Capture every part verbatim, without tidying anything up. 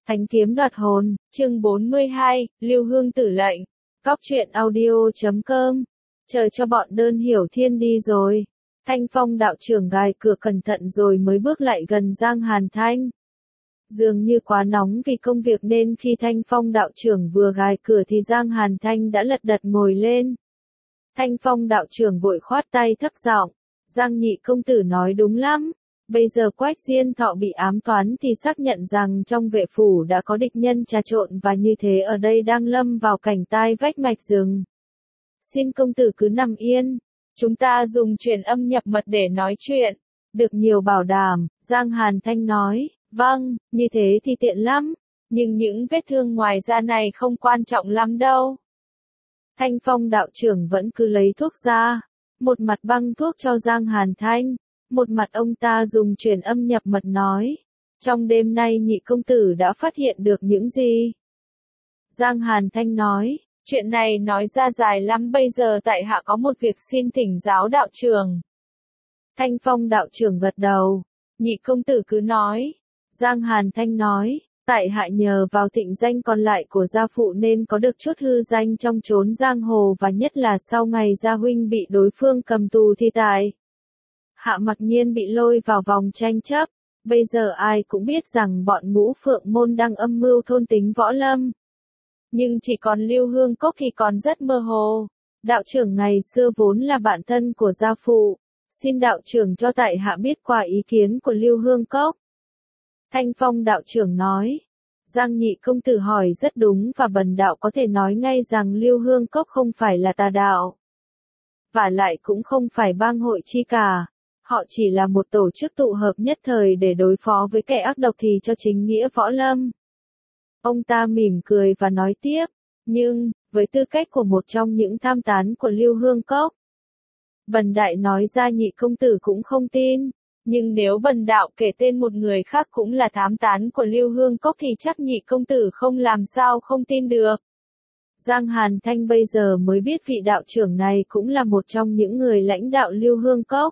Thánh kiếm đoạt hồn, chương bốn mươi hai, Lưu Hương tử lệnh. Góc truyện audio chấm com. Chờ cho bọn đơn hiểu thiên đi rồi. Thanh Phong đạo trưởng gài cửa cẩn thận rồi mới bước lại gần Giang Hàn Thanh. Dường như quá nóng vì công việc nên khi Thanh Phong đạo trưởng vừa gài cửa thì Giang Hàn Thanh đã lật đật ngồi lên. Thanh Phong đạo trưởng vội khoát tay thấp giọng, Giang nhị công tử nói đúng lắm. Bây giờ Quách Diên Thọ bị ám toán thì xác nhận rằng trong vệ phủ đã có địch nhân trà trộn và như thế ở đây đang lâm vào cảnh tai vách mạch rừng. Xin công tử cứ nằm yên, chúng ta dùng truyền âm nhập mật để nói chuyện. Được nhiều bảo đảm, Giang Hàn Thanh nói, vâng, như thế thì tiện lắm, nhưng những vết thương ngoài da này không quan trọng lắm đâu. Thanh Phong đạo trưởng vẫn cứ lấy thuốc ra, một mặt băng thuốc cho Giang Hàn Thanh. Một mặt ông ta dùng truyền âm nhập mật nói, trong đêm nay nhị công tử đã phát hiện được những gì? Giang Hàn Thanh nói, chuyện này nói ra dài lắm, bây giờ tại hạ có một việc xin thỉnh giáo đạo trưởng. Thanh Phong đạo trưởng gật đầu, nhị công tử cứ nói. Giang Hàn Thanh nói, tại hạ nhờ vào thịnh danh còn lại của gia phụ nên có được chút hư danh trong chốn giang hồ, và nhất là sau ngày gia huynh bị đối phương cầm tù thì tại hạ mặc nhiên bị lôi vào vòng tranh chấp. Bây giờ ai cũng biết rằng bọn Ngũ Phượng môn đang âm mưu thôn tính võ lâm. Nhưng chỉ còn Lưu Hương Cốc thì còn rất mơ hồ. Đạo trưởng ngày xưa vốn là bạn thân của gia phụ. Xin đạo trưởng cho tại hạ biết qua ý kiến của Lưu Hương Cốc. Thanh Phong đạo trưởng nói, Giang nhị công tử hỏi rất đúng, và bần đạo có thể nói ngay rằng Lưu Hương Cốc không phải là tà đạo. Và lại cũng không phải bang hội chi cả. Họ chỉ là một tổ chức tụ hợp nhất thời để đối phó với kẻ ác độc thì cho chính nghĩa võ lâm. Ông ta mỉm cười và nói tiếp, nhưng, với tư cách của một trong những tham tán của Lưu Hương Cốc, bần đại nói ra nhị công tử cũng không tin, nhưng nếu bần đạo kể tên một người khác cũng là thám tán của Lưu Hương Cốc thì chắc nhị công tử không làm sao không tin được. Giang Hàn Thanh bây giờ mới biết vị đạo trưởng này cũng là một trong những người lãnh đạo Lưu Hương Cốc.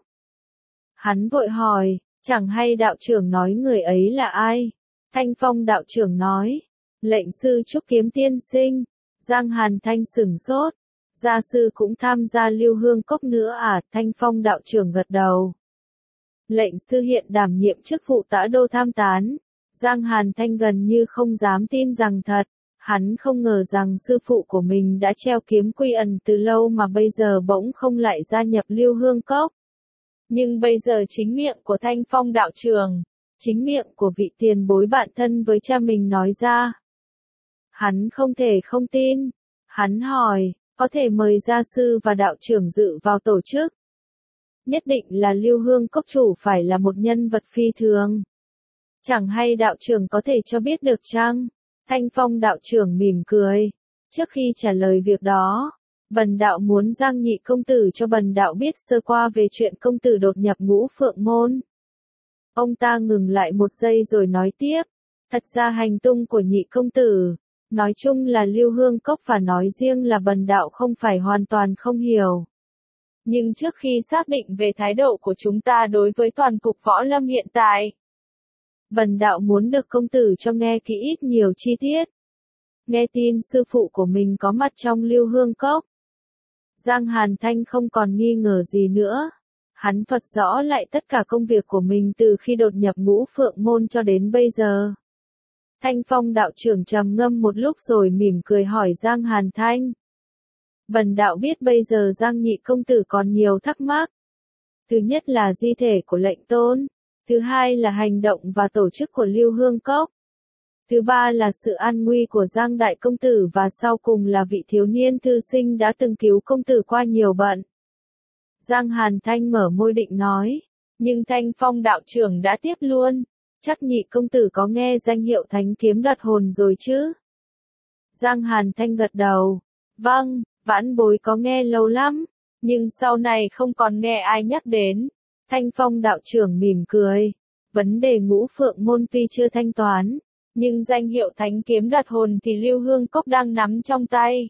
Hắn vội hỏi, chẳng hay đạo trưởng nói người ấy là ai? Thanh Phong đạo trưởng nói, lệnh sư Trúc Kiếm tiên sinh. Giang Hàn Thanh sửng sốt, gia sư cũng tham gia Lưu Hương Cốc nữa à? Thanh Phong đạo trưởng gật đầu. Lệnh sư hiện đảm nhiệm chức vụ tả đô tham tán. Giang Hàn Thanh gần như không dám tin rằng thật. Hắn không ngờ rằng sư phụ của mình đã treo kiếm quy ẩn từ lâu mà bây giờ bỗng không lại gia nhập Lưu Hương Cốc. Nhưng bây giờ chính miệng của Thanh Phong đạo trưởng, chính miệng của vị tiền bối bạn thân với cha mình nói ra. Hắn không thể không tin. Hắn hỏi, có thể mời gia sư và đạo trưởng dự vào tổ chức? Nhất định là Lưu Hương Cốc chủ phải là một nhân vật phi thường. Chẳng hay đạo trưởng có thể cho biết được chăng? Thanh Phong đạo trưởng mỉm cười. Trước khi trả lời việc đó, bần đạo muốn Giang nhị công tử cho bần đạo biết sơ qua về chuyện công tử đột nhập Ngũ Phượng môn. Ông ta ngừng lại một giây rồi nói tiếp, thật ra hành tung của nhị công tử, nói chung là Lưu Hương Cốc và nói riêng là bần đạo không phải hoàn toàn không hiểu. Nhưng trước khi xác định về thái độ của chúng ta đối với toàn cục võ lâm hiện tại, bần đạo muốn được công tử cho nghe kỹ ít nhiều chi tiết. Nghe tin sư phụ của mình có mặt trong Lưu Hương Cốc, Giang Hàn Thanh không còn nghi ngờ gì nữa. Hắn thuật rõ lại tất cả công việc của mình từ khi đột nhập Ngũ Phượng môn cho đến bây giờ. Thanh Phong đạo trưởng trầm ngâm một lúc rồi mỉm cười hỏi Giang Hàn Thanh. Bần đạo biết bây giờ Giang nhị công tử còn nhiều thắc mắc. Thứ nhất là di thể của lệnh tôn. Thứ hai là hành động và tổ chức của Lưu Hương Cốc. Thứ ba là sự an nguy của Giang đại công tử, và sau cùng là vị thiếu niên thư sinh đã từng cứu công tử qua nhiều bận. Giang Hàn Thanh mở môi định nói, nhưng Thanh Phong đạo trưởng đã tiếp luôn, chắc nhị công tử có nghe danh hiệu thánh kiếm đoạt hồn rồi chứ? Giang Hàn Thanh gật đầu, vâng, vãn bối có nghe lâu lắm, nhưng sau này không còn nghe ai nhắc đến. Thanh Phong đạo trưởng mỉm cười, vấn đề Ngũ Phượng môn tuy chưa thanh toán, nhưng danh hiệu thánh kiếm đoạt hồn thì Lưu Hương Cốc đang nắm trong tay.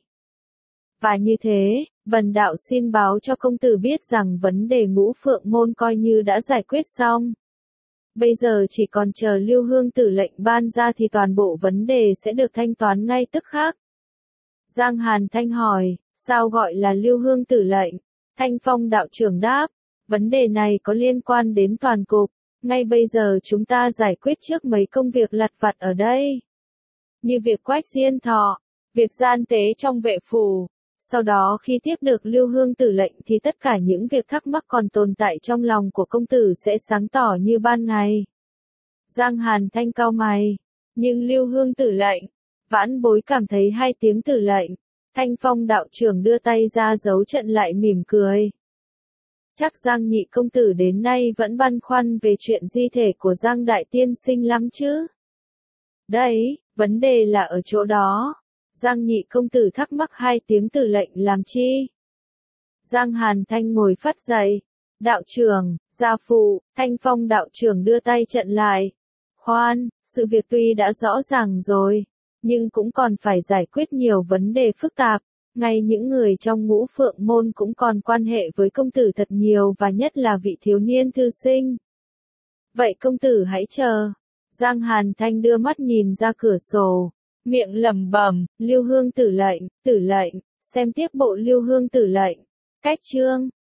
Và như thế, bần đạo xin báo cho công tử biết rằng vấn đề Ngũ Phượng môn coi như đã giải quyết xong. Bây giờ chỉ còn chờ Lưu Hương Tử lệnh ban ra thì toàn bộ vấn đề sẽ được thanh toán ngay tức khắc. Giang Hàn Thanh hỏi, sao gọi là Lưu Hương Tử lệnh? Thanh Phong đạo trưởng đáp, vấn đề này có liên quan đến toàn cục, ngay bây giờ chúng ta giải quyết trước mấy công việc lặt vặt ở đây. Như việc Quách Diên Thọ, việc gian tế trong vệ phủ. Sau đó khi tiếp được Lưu Hương Tử lệnh thì tất cả những việc thắc mắc còn tồn tại trong lòng của công tử sẽ sáng tỏ như ban ngày. Giang Hàn Thanh cau mày, nhưng Lưu Hương Tử lệnh, vãn bối cảm thấy hai tiếng tử lệnh. Thanh Phong đạo trưởng đưa tay ra giấu trận lại mỉm cười. Chắc Giang nhị công tử đến nay vẫn băn khoăn về chuyện di thể của Giang đại tiên sinh lắm chứ. Đấy, vấn đề là ở chỗ đó. Giang nhị công tử thắc mắc hai tiếng tử lệnh làm chi? Giang Hàn Thanh ngồi phắt dậy. Đạo trưởng, gia phụ, Thanh Phong đạo trưởng đưa tay chặn lại. Khoan, sự việc tuy đã rõ ràng rồi, nhưng cũng còn phải giải quyết nhiều vấn đề phức tạp. Ngay những người trong Ngũ Phượng môn cũng còn quan hệ với công tử thật nhiều và nhất là vị thiếu niên thư sinh. Vậy công tử hãy chờ. Giang Hàn Thanh đưa mắt nhìn ra cửa sổ, miệng lẩm bẩm, Lưu Hương Tử lệnh, tử lệnh, xem tiếp bộ Lưu Hương Tử lệnh. Cách chương